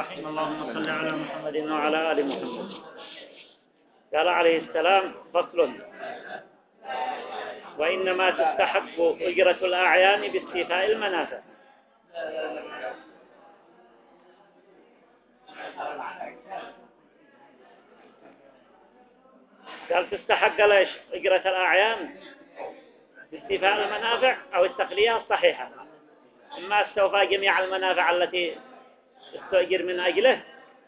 الرحيم. اللهم صل على محمد وعلى آل محمد. قال عليه السلام: فصل: وإنما تستحق أجرة الأعيان باستيفاء المنافع. قال تستحق ليش أجرة الأعيان باستيفاء المنافع أو التقلية الصحيحة، إما استوفى جميع المنافع التي استؤجر من أجله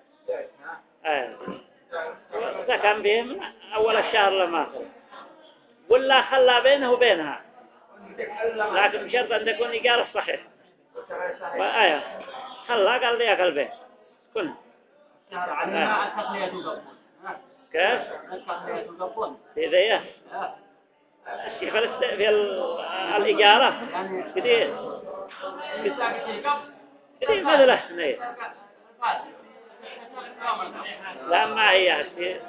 إذا كان به من أول الشهر لما آخره، ولا خلى بينه وبينها، لكن بشرط أن تكون إيجار الصحيح. خلى قال لي أكل به كن كيف في ذيه الشيء في الإجارة كثير مثله لا ما هي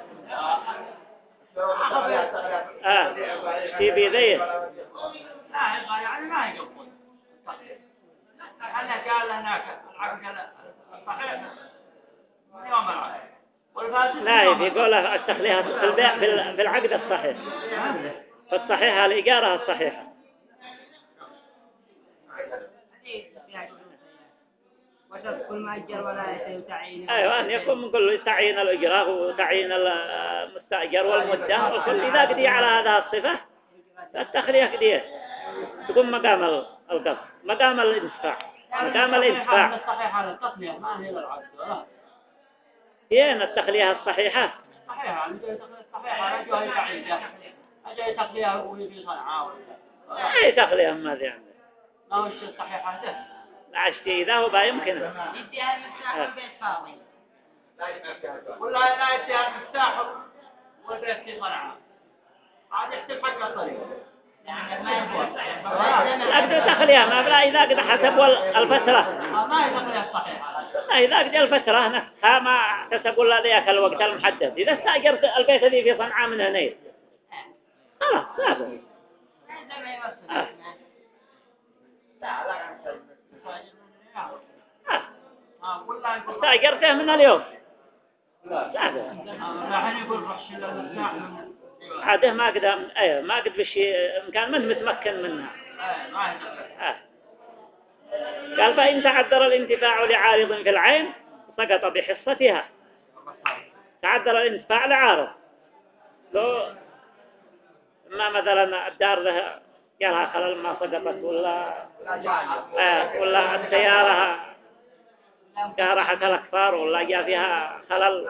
في بيذيه يعني ما يقبل أنا قال هناك العقد الصحيح من يوم العقد لا يقول التخليها في البيع في العقد الصحيح، في الصحيحة الإجارة الصحيحة. كل ما أجر ولا يتعين. أيوة أن يكون من كل تعيين الإجراء وتعيين المستأجر والمدة وكل إذا قدي على هذا الصفة التخلية قديه تكون مقام القصد، مقام الانتفاع، مقام الانتفاع. الصحيحة للتصنيع ما هي للعقد ولا هي التخلية الصحيحة صحيحة الصحيحة أجوها تعيين أجوها تخليها وهي في صنعاء أي تخلية ما ذي عنده ما هو الشيء الصحيحة ده عشتي إذا هو يمكن يديها المفتاح والبيت فاضي ولا لا يديها المفتاح والبيت في صنعاء عاد يحسب حق الطريق أقدر تخليها ما بلا إذا قد حسب الفترة ما هي تخليها الصحيحة إذا قد الفترة نفسها ما تقول لا ذيك الوقت المحدد. إذا استأجرت البيت ذي في صنعاء من هنيل خلاص لا بد استأجرته من اليوم لا بد عاده ما قد ما قد بشي كان من متمكن منها. قال فإن تعذر الانتفاع لعارض في العين سقط بحصتها. تعذر الانتفاع لعارض لو ما مثلا الدار له جالها خلل ما سقطت ولا السيارة جارحت الأكثار ولا جاء فيها خلل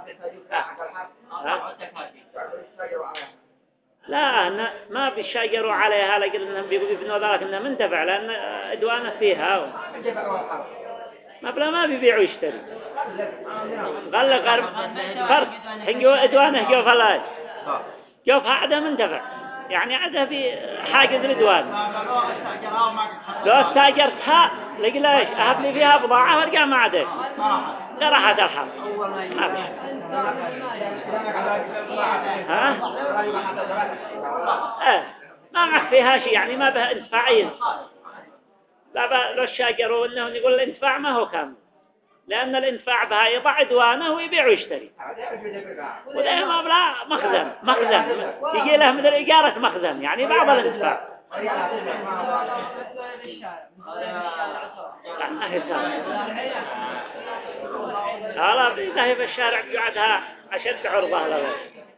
لا ما بيشاجروا عليها لقد انهم بيبنوا ذلك انها منتفع لان ادوانه فيها ما بلا ما بيبيعوا يشتري قال لك فرق هنجو ادوانه جو فلاج جو فعده منتفع يعني عده في حاجز الادوان لو استاجرتها لقي ليش اهب لي فيها بضاعه وارجع ما عادش راحت الحال ما معك فيها شيء يعني ما به انتفاعين. لا لو الشاجروا انه يقول الانتفاع ما هو كامل لان الانتفاع بها يضع عدوانه ويبيع ويشتري وده ما بلا مخزن يجي له مثل إجارة مخزن يعني بعض الانتفاع لا بيذهب الشارع قعدها أشد عرضة له.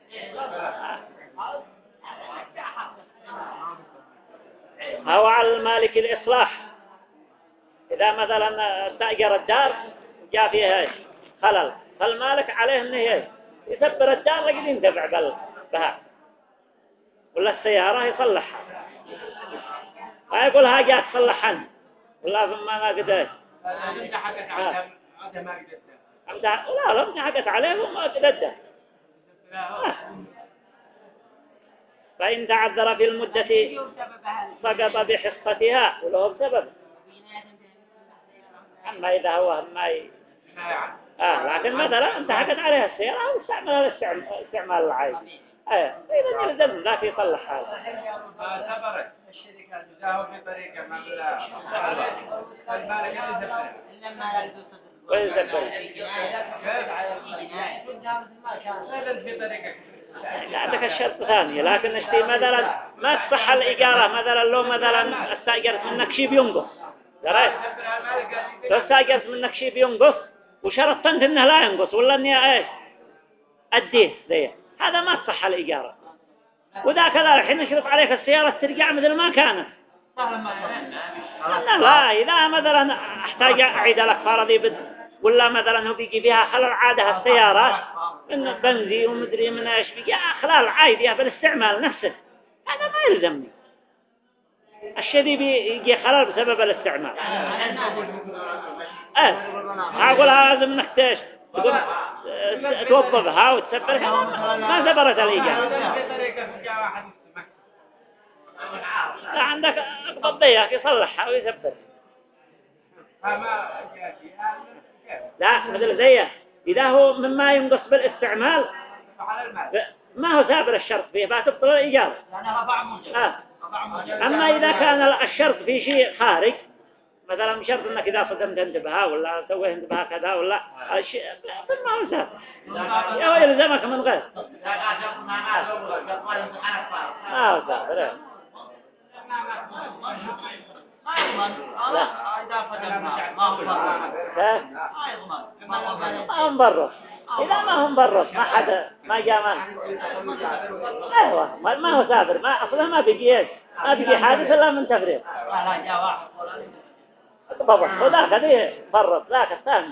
هو على المالك الإصلاح إذا مثلا استأجر الدار جاء فيها خلل فالمالك عليه إنه يسبر الدار لقد ينتفع بها ولا السيارة يصلحها فيقول جاء تصلحها ولا ما قدرت انت حقت عليها هذا ما قدرت لا انت حقت عليه وما قدرت. فإن تعذر في المدة سقط بحصتها وله بسبب. أما إذا هو لكن مثلا أنت حقت عليها السيارة واستعملها الاستعمال العادي إذا يلزم ذاك يصلح هذا. سبرت الشركة تزاهو في طريقة ما بلا المالك اللي سبرت ويسبر. عندك الشرط ثاني، لكن اشتي مثلا ما تصح الإجارة مثلا لو مثلا استأجرت منك شيء بينقص، دريت؟ لو استأجرت منك شيء بينقص وشرطت أنت إنه لا ينقص ولا إني إيش أديه ذي، هذا ما تصح الإجارة. وذا كذا الحين نشرط عليك السيارة ترجع مثل ما كانت. لا إذا مثلا احتاج أعيد لك فرضي ولا مثلا هو بيجي فيها خلال عادة السيارات من بنزين ومدري من ايش بيجي خلال عادية بالاستعمال نفسه، هذا ما يلزمني. الشيء بيجي خلال بسبب الاستعمال. أقول لازم نحتاج توظفها وتسبرها ما سبرت الإيجاب. لا عندك قضية يصلحها ويسبر. لا مثل زيه إذا هو مما ينقص بالاستعمال ما هو سابر الشرط فيه فتبطل الإيجاب. أما إذا كان الشرط في شيء خارج مثلا شرط أنك إذا صدمت انتبهها ولا سويه انتبهها كذا ولا الشيء ما هو سابر يلزمك من غير ما هو سابر. ما هم برص إذا ما هم برص ما حدا ما جاء أيوة ما هو سافر ما أصلا ما بيجي حادث إلا من تفريط بالضبط وذاك ذي برص ذاك الثاني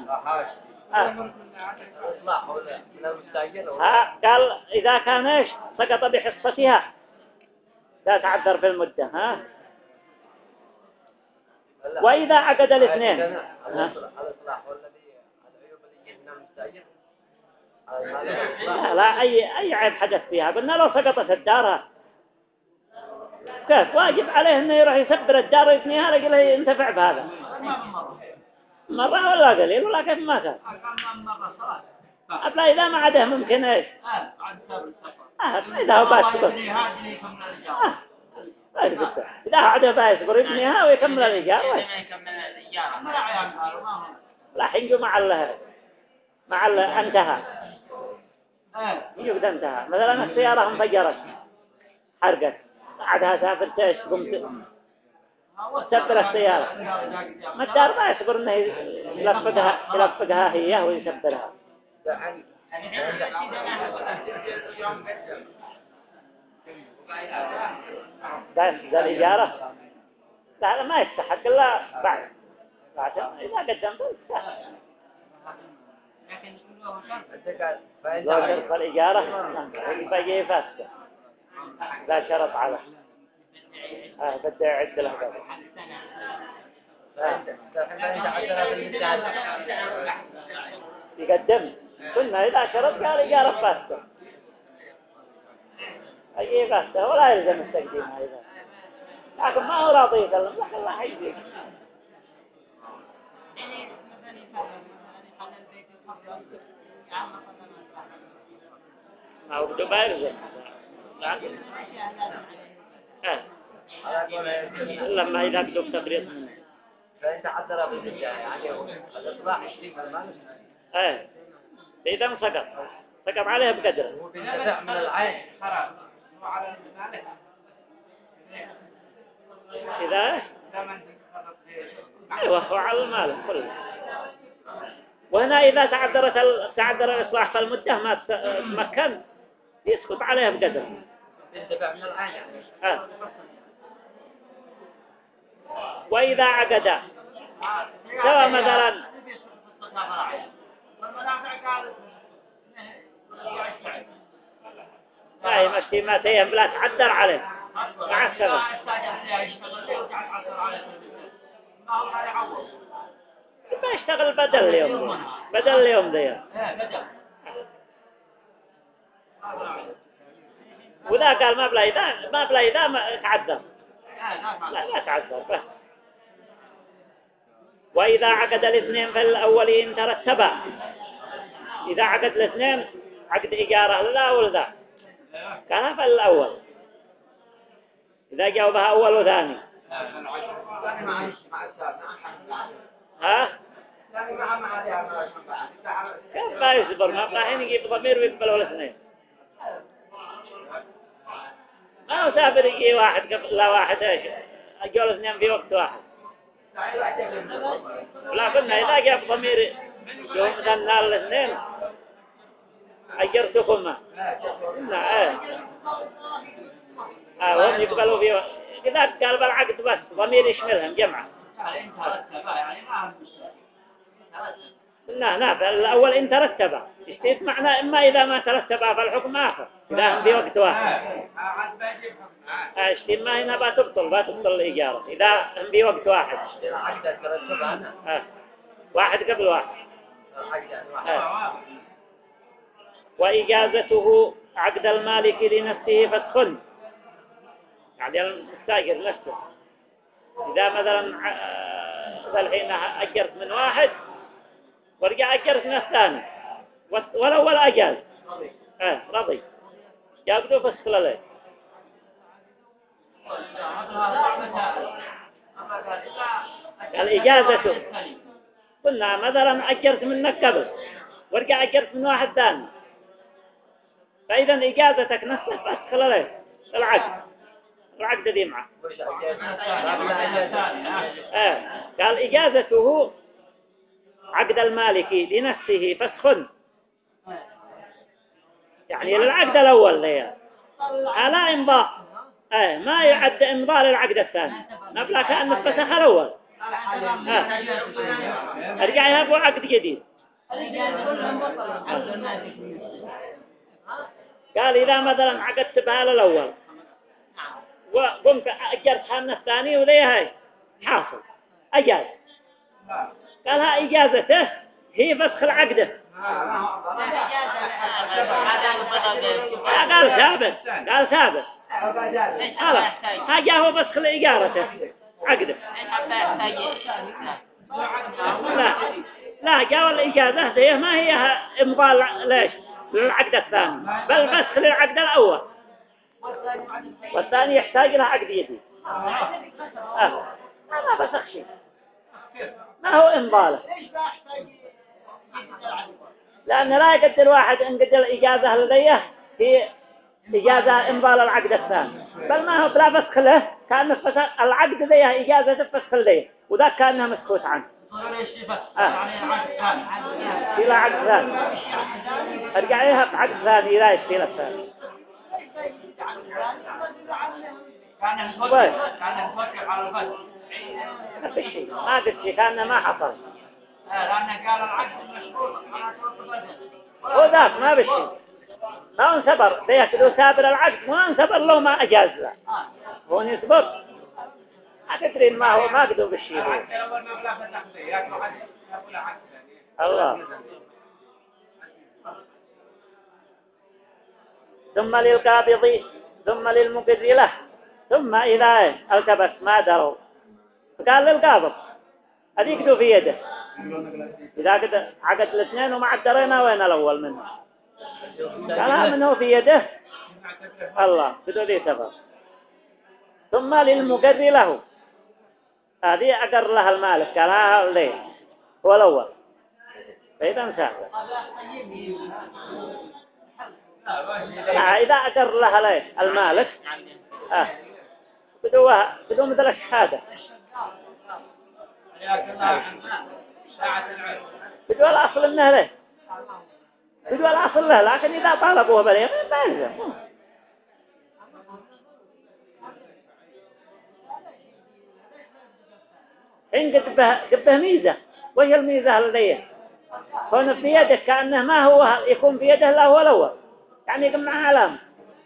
قال إذا كان إيش سقط بحصتها لا تعذر في المدة ها. وإذا عقد الاثنين لا أي عيب حدث فيها قلنا لو سقطت الدار كيف واجب عليه إنه يروح يسبر الدار ويبنيها لقل ينتفع بهذا مرة ولا قليل ولا كيف ما كان أبلا إذا ما عده ممكن إيش إذا هو باسبر إذا عده باسبر يبنيها ويكمل الإيجار لا حنجو مع انتهى يقدر انتهى مثلا السيارة انفجرت حرقت بعدها سافرت ايش قمت سبر السيارة ما الدار ما يصبر انه يلفقها هي ويسبرها. ذا الإجارة لا ما يستحق إلا بعد إذا قدمت يستحق. لو شرط الإجارة يبقى فاسدة لا شرط على بدأ يعد له يقدم كنا إذا شرط قال إجارة فاسدة أي فاسدة ولا يلزم التقديم أيضا لكن ما هو راضي يسلم لكن الله يجزيك. ما هو بدو بايرزم لما إذا بدو بتفريط منه فأنت عذر بالنجاة يعني الإصلاح يشتري المال إذا سقط عليه بقدره هو بينتفع من العين إذا أيوة هو على المال كله. وهنا إذا تعذر الإصلاح في المدة ما تمكن يسقط عليه بقدره بينتفع من العين يعني. وإذا عقد سوى مثلا لا مشتي ما تيهم لا تعذر عليه مع السبب ما يشتغل بدل اليوم ذي وذا قال ما بلا إذا ما تعذر لا تعذر بس. وإذا عقد الاثنين فالأولين ترتبا إذا عقد الاثنين عقد إجارة لا ولا كان فالأول إذا جاوبها أول وثاني كيف ما يصبر؟ ما راح يجيب ضمير ويقبله الاثنين. ما هو سافر يجي واحد قبل لا واحد ايش اجول اثنين في وقت واحد. لا قلنا إذا جاب ضمير يوم مثلا الاثنين أجرتكما لا هم يقبلوا فيه إذا قال بالعقد بس ضمير يشملهم جمعة. لا الأول إن ترتب اشتيت معناه إما إذا ما ترتب فالحكم آخر إذا هم في وقت واحد اشتيت ما هنا بتبطل الإجارة إذا هم في وقت واحد واحد قبل واحد وإجازته عقد المالك لنفسه فسخن يعني المستاجر نفسه إذا مثلا الحين أجرت من واحد ورجع أجرت من الثاني والأول أجاز رضي يقدر فسخ له الإجازة قلنا مثلا أجرت منك قبل ورجع أجرت من واحد ثاني فإذا إجازتك نفسك فسخ له العقد ذي معه قال إجازته عقد المالك لنفسه فسخ يعني للعقد الأول ليه على إمضاء ما يعد إمضاء للعقد الثاني نبلا كأن فسخ الأول أرجع يهبوا عقد جديد قال إذا مثلا عقدت بها الأول وقمت أجرتها من الثاني وذي هاي حاصل أجاز قالها إجازته هي فسخ العقده قال ثابت هذا هو فسخ الإجارة عقده لا جاء الإجازة دي ما هي إمضاء ليش للعقد الثاني بل فسخ للعقد الأول والثاني يحتاج لها عقد جديد ما فسخ شيء ما هو إمضاله لأن لا يقدر واحد إن قدر الإجازة لديه هي إجازة إمضاء العقد الثاني بل ما هو بلا فسخ له كان فسخ العقد ذيه إجازة فسخ له وذا كأنها مسكوت عنه إلى عقد ثاني أرجع لها بعقد ثاني لا يشتيل الثاني كان متوكل على الفتح ما في شيء ما قلت شيء كأنه ما حصل لأنه قال العقد مشروط على شروط الفتح هو ذاك ما بشي ما انصبر بيأكدوا سابر العقد ما انصبر له ما أجاز له هو يصبر ما تدرين ما هو ما قدوا بالشيء الله ثم للقابض ثم للمقر له ثم إذا التبس ما دروا فقال للقابض هذيك دو في يده إذا عقد الاثنين وما عدرينا وين الأول منه قالها منه في يده الله بدو ذي سبب ثم للمقر له هذه أقر لها المالك قالها ليه هو الأول فإذا مسافر إذا أقر لها ليه المالك بدو مثل الشهادة بدو الأصل إنه له بدو الأصل له لكن إذا طالبوه بليه ما يلزم إن قبه ميزة وهي الميزة لديه هون في يده كأنه ما هو يكون في يده لا هو الأول يعني يكون معه علامة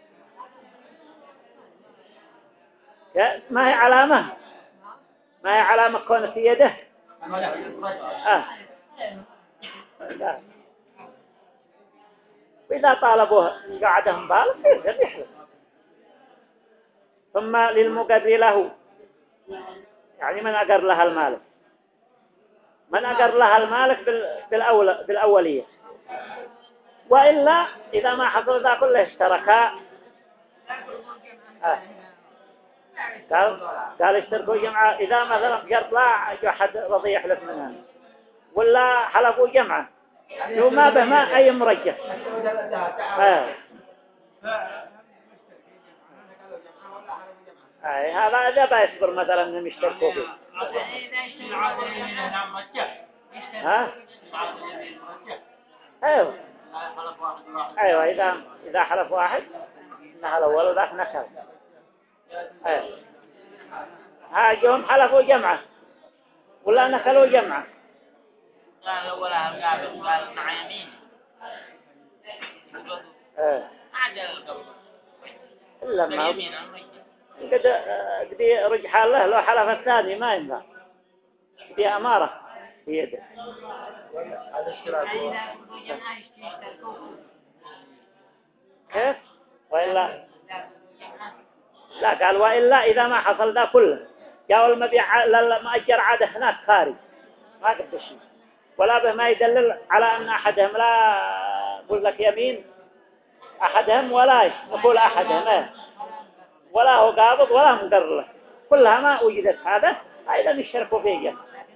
ما هي علامة ما هي علامة كون في يده وإذا طالبوه قعدهم بالك يقدر يحلف ثم للمقر له يعني من أقر لها المالك من أقر لها المالك بالأولية وإلا إذا ما حصل ذا كله اشتركا قال اشتركوا جماعة إذا مثلا قرط لا أحد رضي يحلف منها ولا حلفوا جمعة لو ما به ما أي مرجح هذا إذا بيصبر مثلا إنهم يشتركوا فيه ها أيوه أيوه إذا حلف واحد إنها الأول وذاك نكل أيوه ها جهم حلفوا جمعة ولا نكلوا جمعة قال ولا قال مع يمين عدل القبر إلا ما يمين قد رجحان له لو حلف الثاني ما ينفع دي أمارة في يده كيف وإلا لا قال وإلا إذا ما حصل ذا كله جاء المبيع المأجر عاده هناك خارج ما قد شيء ولا به ما يدلل على أن أحدهم لا يقول لك يمين أحدهم ولا نقول أحدهم ولا هو قابض ولا مقر له كلها ما وجدت هذا أيضا يشتركوا فيه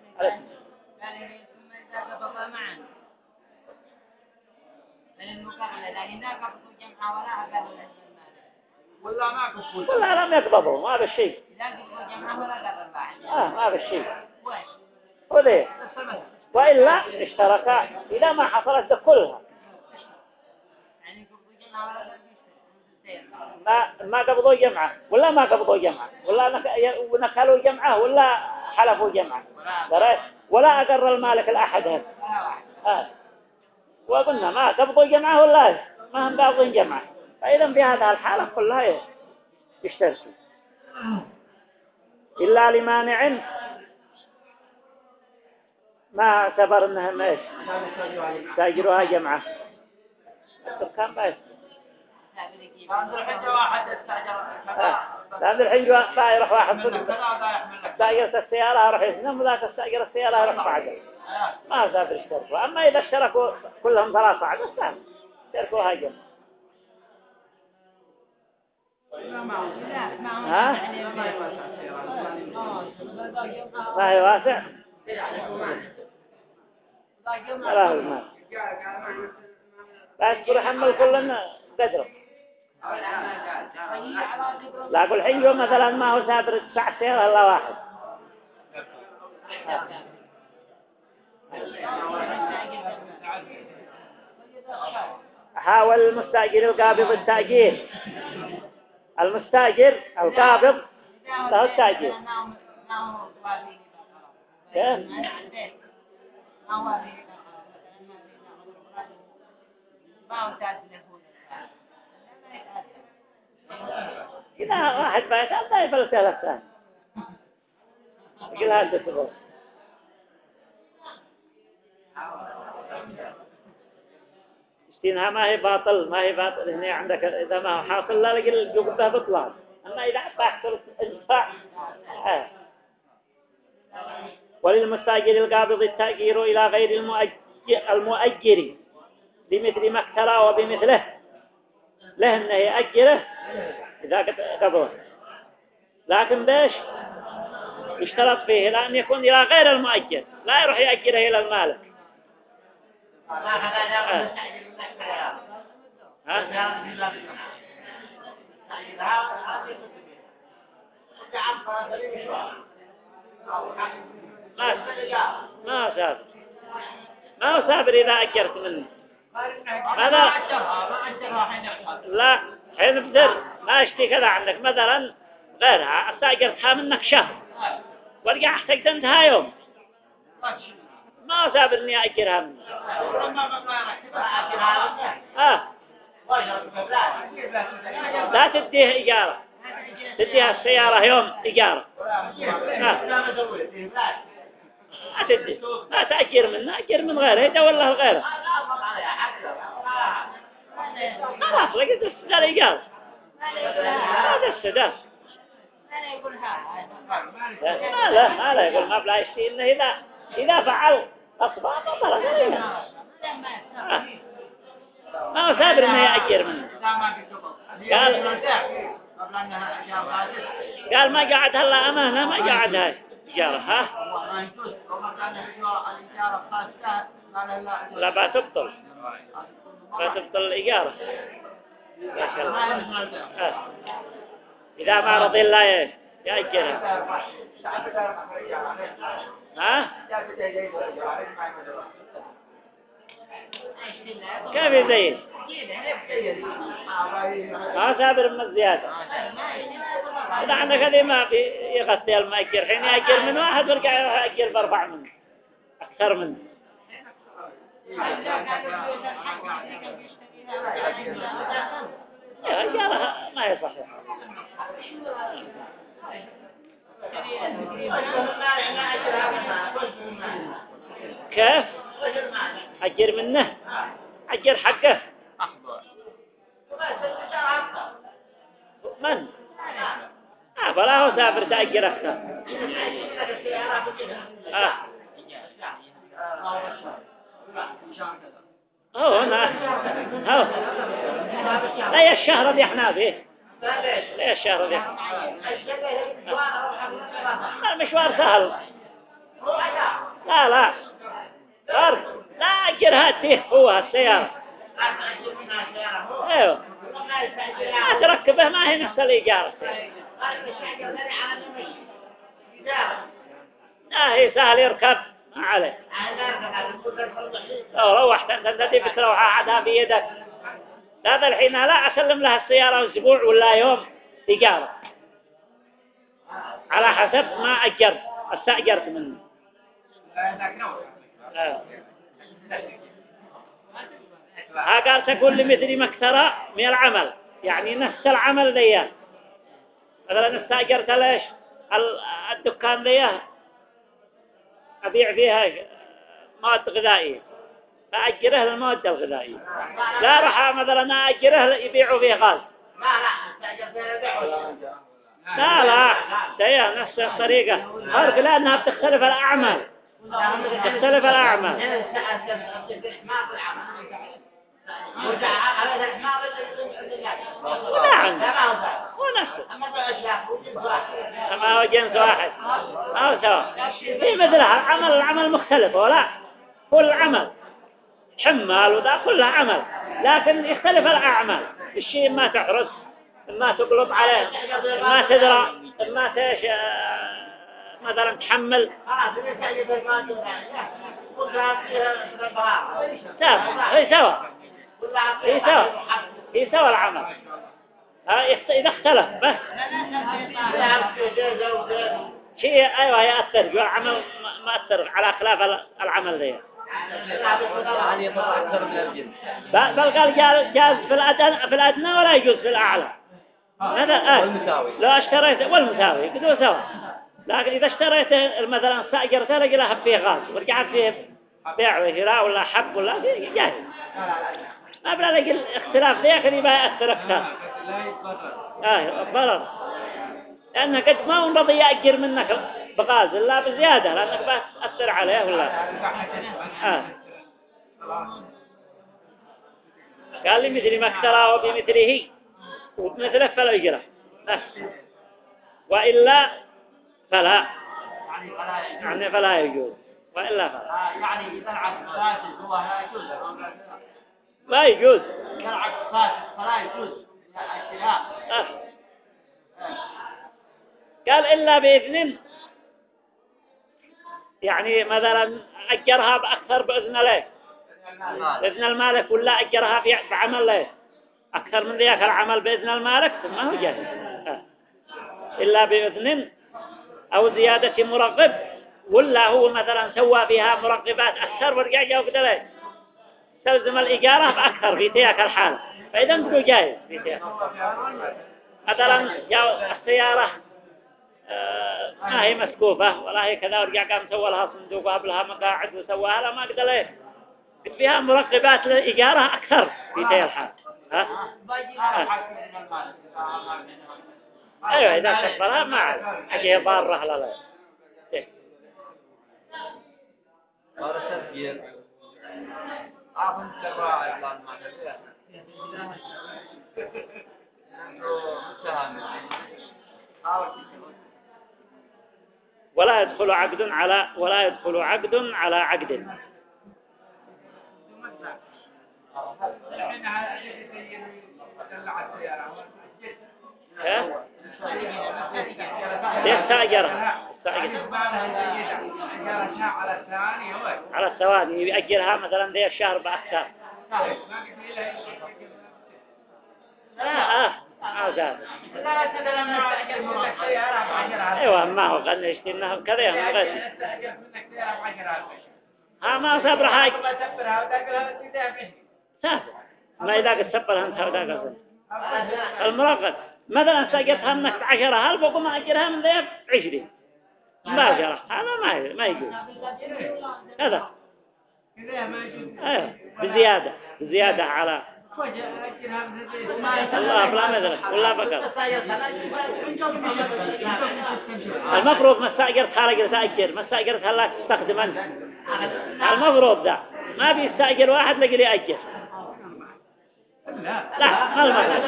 ولا ما كفول ولا لم يقبضوا ما بالشيء ما بالشيء وذي وإلا اشتركا إذا ما حصلت كلها ما قبضوا جمعة ولا ما قبضوا جمعة ولا نكلوا جمعة ولا حلفوا جمعة ولا أقر المالك الأحد وقلنا ما قبضوا جمعة ولا ما هم قابضين جمعة فإذا في هذه الحالة كلها يشتركوا إلا لمانع ما اعتبر انهم ايش تاجروها جمعة كم بس عند الحجة واحد استأجر عند الحجة يروح واحد استأجر السيارة يروح يسلم وذاك استأجر السيارة يروح بعده ما سافر اشتركوا أما إذا اشتركوا كلهم ثلاثة عدد سهل اشتركوها جمعة ها ما هي واسع لا المال لا يذكر حمل كلنا قدره لا أقول حين يوم مثلا ما هو سافر 9 سيارة إلا واحد حاول المستأجر القابض التأجير المستأجر القابض له التأجير إذا واحد بيت الله يفلسه لسان يقول هذا السبب اشتينها ما هي باطل هنا عندك إذا ما حاصل لا لقل جوقتها بطلان أما إذا بحصل انفع وللمستأجر القابض التأجير إلى غير المؤجر بمثل ما اكترى وبمثله له أنه يأجره إذا قبضه لكن بيش يشترط فيه لأن يكون إلى غير المؤجر لا يروح يأجره إلى المالك ما سافر إذا أجرت منه هذا لا حين بدر ما اشتي كذا عندك مثلا غيرها استأجرتها منك شهر ورجع احتاجت انتها يوم ما سافر اني أجرها منك لا تديه إجارة تديها السيارة يوم إجارة لا تأجر منه أجر من غيره يدور له غيره خلاص لقيت السدار إجارة هذا السدار ما لا يقول ما بلا يشتي إنه إذا فعل أصبح بطلت ما هو سابر إنه يأجر منه قال ما قعد هلا أمانة ما قعد هاي إجارة كان الإجارة خاصة ما لا لا بتبطل الإجارة ما شاء الله. إذا ما رضي الله يأجلها. ها؟ كيف يزيد؟ ما سابر من الزيادة. إذا عندك هذه ما يغطي المأجر، حين يأجر من واحد ورجع يأجر بأربع منه أكثر منه. يا ما يصح. كيف؟ أجر منه أجر حقه من؟ فلا هو سافر تأجر أكثر. هنا هو لا الشهر ذي احنا به لا الشهر ذي المشوار سهل. لا فرق لا أجر هاته هو السيارة. ايوه ما تركبه ما هي نفس الإيجار. هي سهل يركب ما عليه. لو روحت انت بتروح عادها بيدك. هذا الحين لا أسلم لها السيارة أسبوع ولا يوم إيجار على حسب ما استأجرت منه. قال تقول لمثل مكثرة من العمل يعني نفس العمل ذيه. مثلا استأجرت ليش الدكان ذيه أبيع فيها مواد غذائية فأجره للمواد الغذائية. لا راح مثلا أجره يبيعوا فيه غاز. لا ده نفس الطريقة. فرق لأنها بتختلف الأعمال. ما هو جنس واحد أو سواء. في مثلها العمل مختلف ولا كل عمل حمال وذا كلها عمل لكن يختلف الأعمال. الشيء ما تحرس ما تقلب عليه ما تدرى ما تش مثلا تحمل هي سوا العمل. إذا اختلف بس شيء أيوة يأثر جو العمل ما أثر على خلاف العمل ذي. بل قال جاز في الأدنى ولا يجوز في الأعلى. هذا لو اشتريت والمساوي بدون سوا. لكن إذا اشتريت مثلا استأجرته لقيها فيه غاز ورجعت فيه بيع وشراء ولا حب ولا جاهز ما بلا لقي الاختلاف ذيك اللي بيأثر أكثر. ضرر لأنه قد ما نرضي يأجر منك بغاز إلا بزيادة لأنك بتأثر عليه ولا قال لي مثل ما اكترى وبمثله وبمثله فلا يجرى وإلا فلا يعني فلا يجوز وإلا فلا يعني إذا العقد فاسد هو لا يجوز. لا يجوز. إذا العقد فاسد فلا يجوز الشراء. قال إلا بإذن يعني مثلا أجرها بأكثر بإذن له بإذن المالك ولا أجرها بعمل له أكثر من ذيك العمل بإذن المالك ثم هو جاهز. إلا بإذن أو زيادة مرغب ولا هو مثلا سوى فيها مرغبات أكثر ورجع جاوب له تلزم الإجارة بأكثر في تلك الحالة فإذا بدو جاهز في تلك. مثلا السيارة ما هي مسكوفة ولا هي كذا ورجع قام سوى لها صندوق وقبلها مقاعد وسواها لا ما قدر له فيها مرغبات للإجارة أكثر في تلك الحالة. أيوة إذا كفرها ما عاد حاجة ضارة لا صار تسجيل أظن سواء الله ما تبيه ولا يدخل عقد على عقد. الحين هذا يدلع السيارة كيف؟ يستأجرها على الثواني يأجرها مثلا ذي الشهر بأكثر. ما زاد. ايوه ما هو قال نشتي انه كذا ما غير. ما صبر حاجة. ما إذا قد سبرها انت وذاك الزمن. المراقب مثلا ساقتها انك 10,000 وقوم أجرها من ذي 20 مباشرة. هذا ما يجوز هذا. بزيادة على الله بلا مثلا ولا فقط. المفروض ما استأجرت خارج تأجر، ما استأجرت هلا تستخدم أنت. المفروض ده ما بيستأجر واحد لقي لي أجر. لا ما المفروض.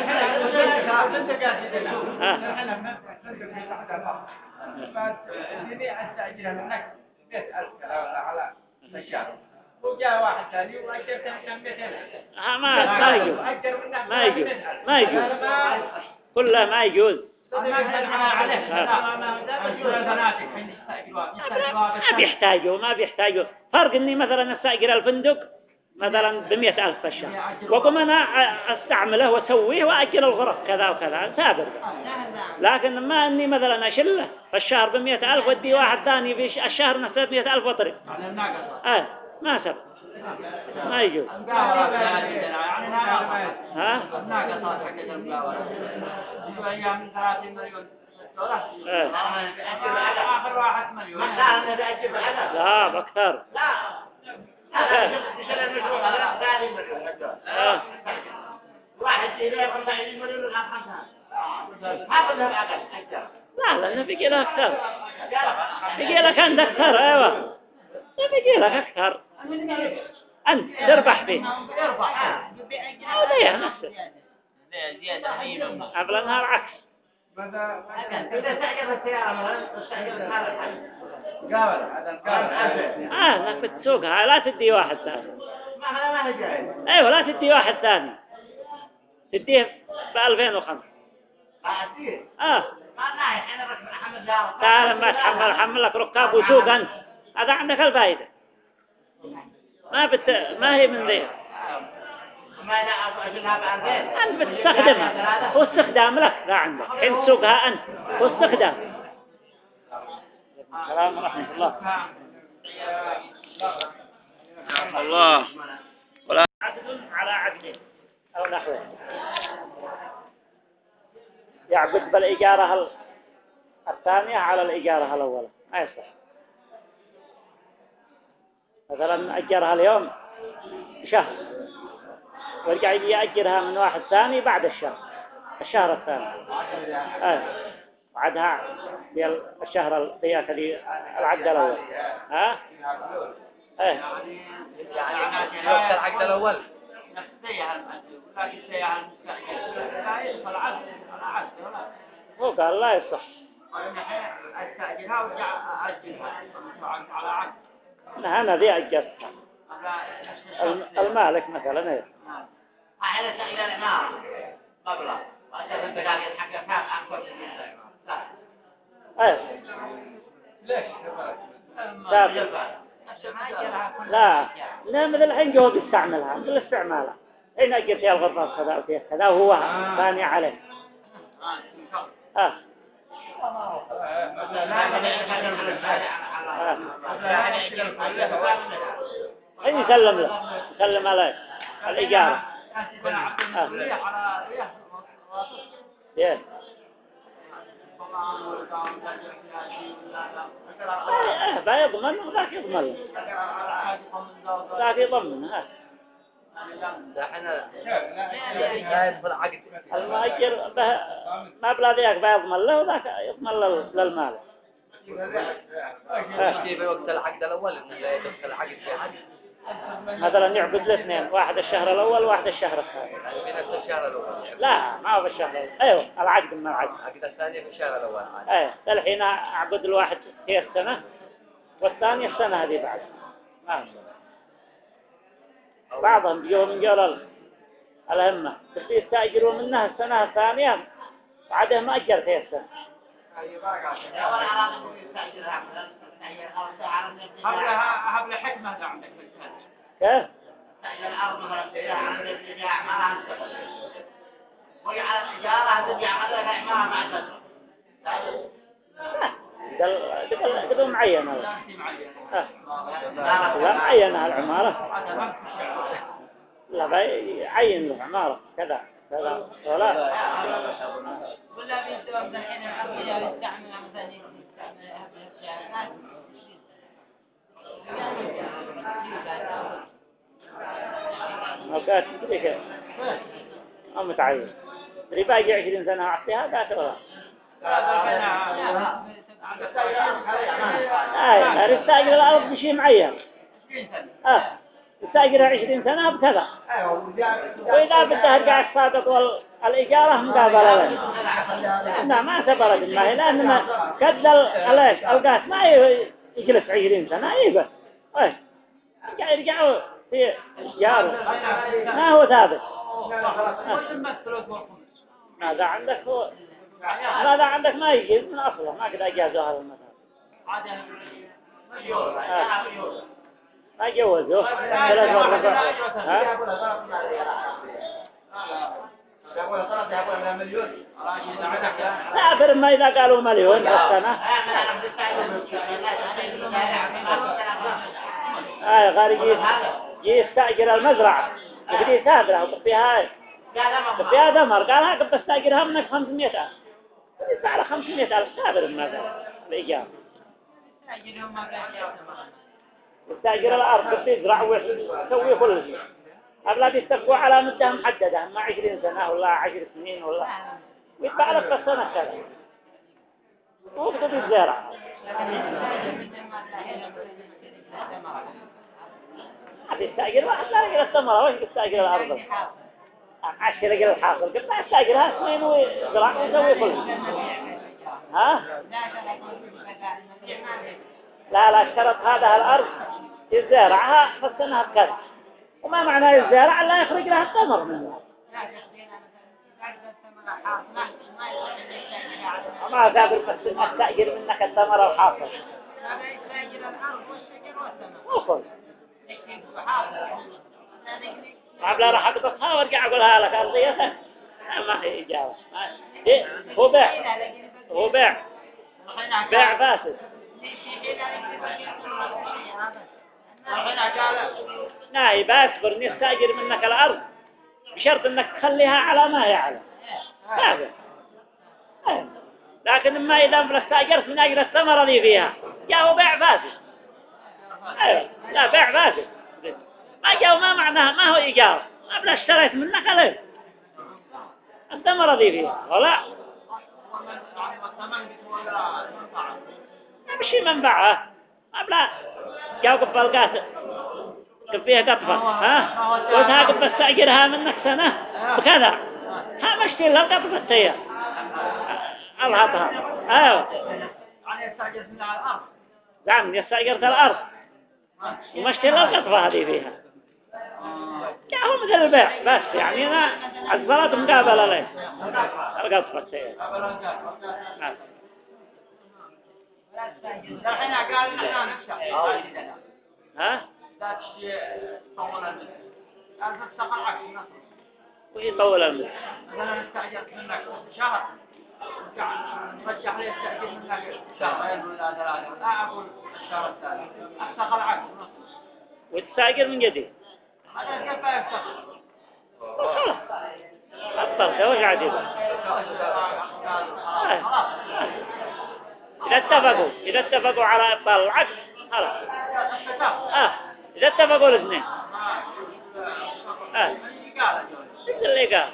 وجاء واحد ثاني وأجرته من 200. ما يجوز كله ما يجوز. ما بيحتاجوا فرق اني مثلا استأجر الفندق مثلا ب100,000 في الشهر وقم انا استعمله واسويه واجر الغرف كذا وكذا سابر. لكن ما اني مثلا اشله في الشهر ب100,000 ودي واحد ثاني في الشهر نفسه 100,000 وطري. ما سبب ما يجوز. آخر 1 مليون. لا بأكثر. لا لأنه بيجي لك أكثر. بيجي لك عند أكثر. أيوة بيجي لك أكثر. أنت تربح فيه. هذا نفسه. قبل أنها العكس. إذا استأجر السيارة مثلا استأجر انك بتسوقها لا تدي واحد ثاني. ما هي ايوه لا تدي واحد ثاني تديه ب2005. تعال ما تحمل لك ركاب وسوق انت. هذا عندك الفائدة. ما هي من ذي. أنت بتستخدمها هو استخدام لك لا عندك حين تسوقها أنت هو استخدام. السلام ورحمة الله ولا عقد على عقد أو نحوه يعقد بالإجارة الثانية على الإجارة الأولى ما يصح. مثلا أجرها اليوم شهر ويرجع يأجرها من واحد ثاني بعد الشهر الثاني. وعدها في الشهر ذيك ذي العقد الأول. يعني وقت العقد الأول هو قال لا يصح. أنا ذي أجرتها المالك مثلا إيه. أحيانا تغير النار قبله وأجل البقاء يتحقق فيها أكثر من ليش؟ لا مثل الحين جوه بيستعملها مثل استعمالها. حين أجل فيها الغرفة كذا وفيها كذا وهو ثاني عليه. حين يسلم عليه الإجارة. بيضمن وذاك يضمن ذاك يضمن. احنا لا يدخل عقد المؤجر ما بلا ذاك بيضمن له وذاك يضمن للمال. في وقت العقد الأول إنه لا يدخل عقد في عقد. مثلا يعقد الاثنين، واحد الشهر الأول وواحد الشهر الثاني. يعني في نفس الشهر الأول يعني. لا ما هو بالشهر الأول. أيوه العقد من العقد. العقد الثاني في الشهر الأول عادي. أيوه الحين أعقد الواحد هي السنة والثاني السنة هذه بعد. ما بعضهم بيجوا من جرل الهمة بس يستأجروا منها السنة الثانية بعدها ما أجر هي السنة. هب حكمة عندك كيف؟ الأرض مثلا عن الابتداع ما لها وهي على الإجارة ترجع على الإعمار مع النسل. قبل معين هذا. لا معينها العمارة. لا بيعين له عمارة كذا كذا ولا. ولا بيستوى من الحين الأرض يستعمل مثلا أوقات تدري كيف؟ أو متعين. تدري باقي 20 سنة أعطيها ذات ولا؟ يستأجر الأرض بشيء معين. يستأجرها 20 سنة بكذا. وإذا بدها رجع الساقط والإجارة مقابلة له. لا ما سبرت الماء لأن قد القاس ما يجلس 20 سنة يبقى. يرجعوا في جاره ما هو ثابت. ماذا عندك هو ماذا عندك ما يجي من أصله ما قد أجازوا هذا المثال ما جوزوا 3 وربع لا فرم ما إذا قالوا مليون بالسنة غاري يستأجر المزرعة يبدي سادرة وفيها ثمر قالها قد تستأجرها منك 500,000 يدفع له 500,000 سابر المزرعة الإيجار يستأجر الأرض قد يزرع ويسوي كل شيء أغلب يتفقوا على مدة محددة ما 20 سنة ولا 10 سنين ولا ويدفع لك بالسنة كذا وقت الزرع يستأجر واحد لا يقدر الثمرة وش يستأجر الأرض 10 يقدر الحاصل قد ما يستأجرها سنين ويزرع ويسوي كل شيء ها لا اشترط هذا الأرض يزرعها فالسنة بكذا وما معنى يزرع لا يخرج لها الثمر منه ما سابر بس نستأجر منك الثمر الحاصل وصل قبل راح أقطعها وارجع أقولها لك أرضيتك ما هي إجابة هو بيع فاسد ناي بأصبر نستأجر منك الأرض بشرط أنك تخليها على ما هي على هذا لكن ما إذا استأجرت من أجل الثمرة اللي فيها جاءوا بيع فاسد أيوة لا بيع فاسد ما جاءوا ما معناها ما هو إيجار ما بلا اشتريت منك عليه الثمرة اللي فيها ولا ما بشي منفعة ما بلا جاءوا قبل قاسم قبل فيها قطفة ها قلتها قبل استأجرها منك سنة بكذا ها مشتري لها قطفة هي الهطها ايوه يستأجر من الأرض نعم يستأجرت الأرض ومشتري لها القطفة هذه فيها هو مثل البيع بس يعني أنا أكبرت مقابلة ليه القطفة هي نعم الحين قال نحن نفسه ها لا تشي طول المدة قال تستقر عكس نصر ويطول المدة مثلا استأجرت منك شهر رجح لي استأجر منك شهرين ولا 3 لا أقول الشهر الثالث استقر عكس نصر وتستأجر من جديد هذا كيف يستقر خلاص أبطل وش عاد يبقى إذا اتفقوا على إبطال العقد خلاص إذا اتفقوا الاثنين مثل اللي قال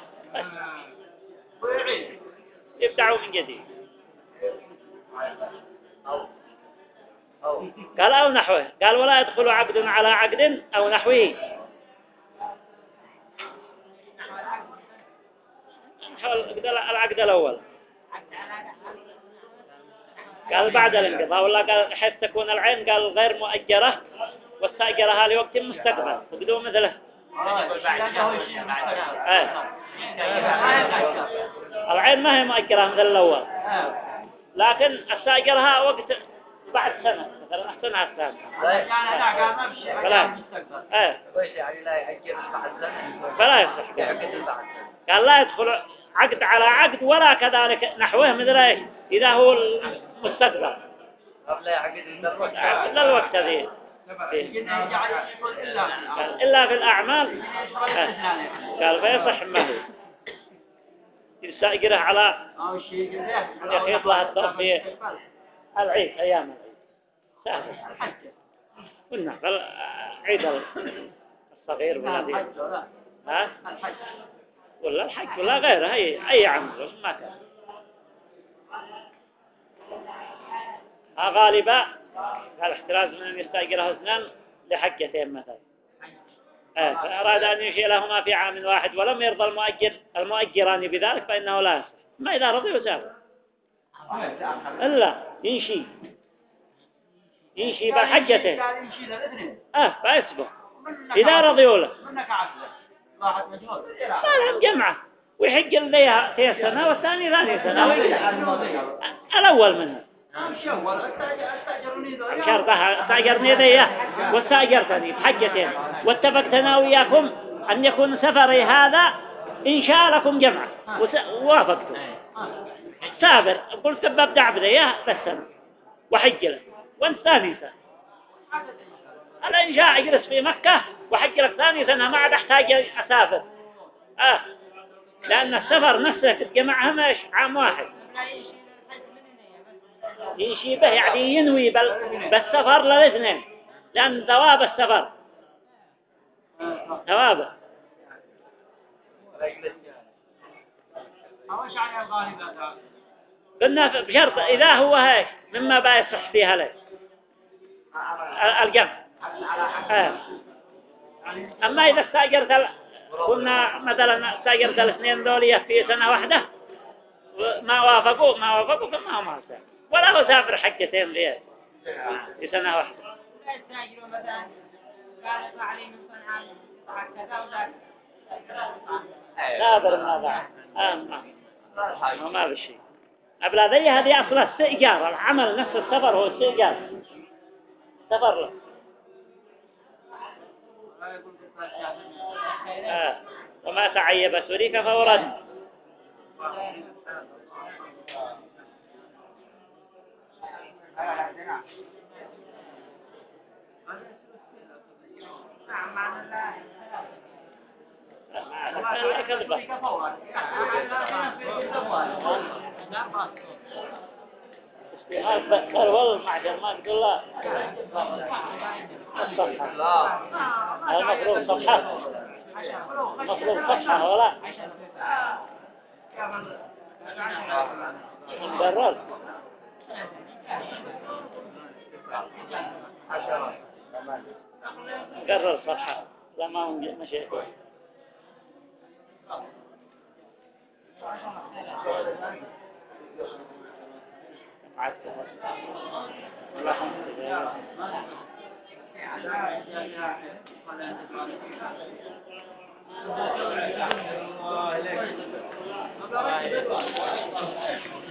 يبدعوا من جديد قال أو نحوه، قال ولا يدخل عقد على عقد أو نحوه. العقد الأول قال بعد الانقضاء، ولا قال حيث تكون العين قال غير مؤجرة واستأجرها لوقت مستقبل وبدون مثله. العين ما هي مؤجرة مثل الأول، لكن استأجرها وقت بعد سنة مثلا أحسنها الثاني. فلا يصح. قال لا يدخل عقد على عقد ولا كذلك نحوه مثل ايش إذا هو المستقبل لا الوقت ذي إلا في الأعمال. قال فيصح ما هو يستأجره على يخيط لها الضرب في العيد أيام العيد سهل. قلنا عيد الصغير والذي ها ولا الحج ولا غيره أي عمل ما كان. غالبا قال احتراز من أن يستأجره اثنان لحجتين مثلا، فأراد أن ينشئ لهما في عام واحد ولم يرضى المؤجران بذلك فإنه لا يصح. ما إذا رضي وسافر إلا ينشئ بحجتين فيسبق إذا رضيوا له صار جمعة ويحج لديها في سنة والثاني ثاني سنة الأول منها شرطها استأجرني ذي واستأجرتني بحجتين واتفقت أنا وياكم أن يكون سفري هذا إن شاء لكم جمعة ووافقتم سافر قلت ببدأ بذيه بس وحج له وانت ثاني سنة. أنا إن شاء أجلس في مكة وحج لك ثاني سنة ما عاد أحتاج أسافر لأن السفر نفسه تجمعها مش عام واحد ينشي به يعني ينوي بالسفر للاثنين لأن ثواب السفر ثوابه. قلنا بشرط إذا هو هيك مما بيصح فيها لك الجمع. أما إذا استأجرت قلنا مثلا استأجرت الاثنين دولية في سنة واحدة ما وافقوا فما هو سافر ولا هو سافر حجتين ليه في سنة واحدة. سافر ما بعد ما بشيء أبلا ذي هذه أصل استئجار العمل نفس السفر هو استئجار سفر له. وما تعيب سريك فورد. هذا والله معجم ما تقول لا الصفحة المفروض صفحة مطلوب صفحة ولا مبرر قرر صفحة لا ما هو مشي ولا خمسة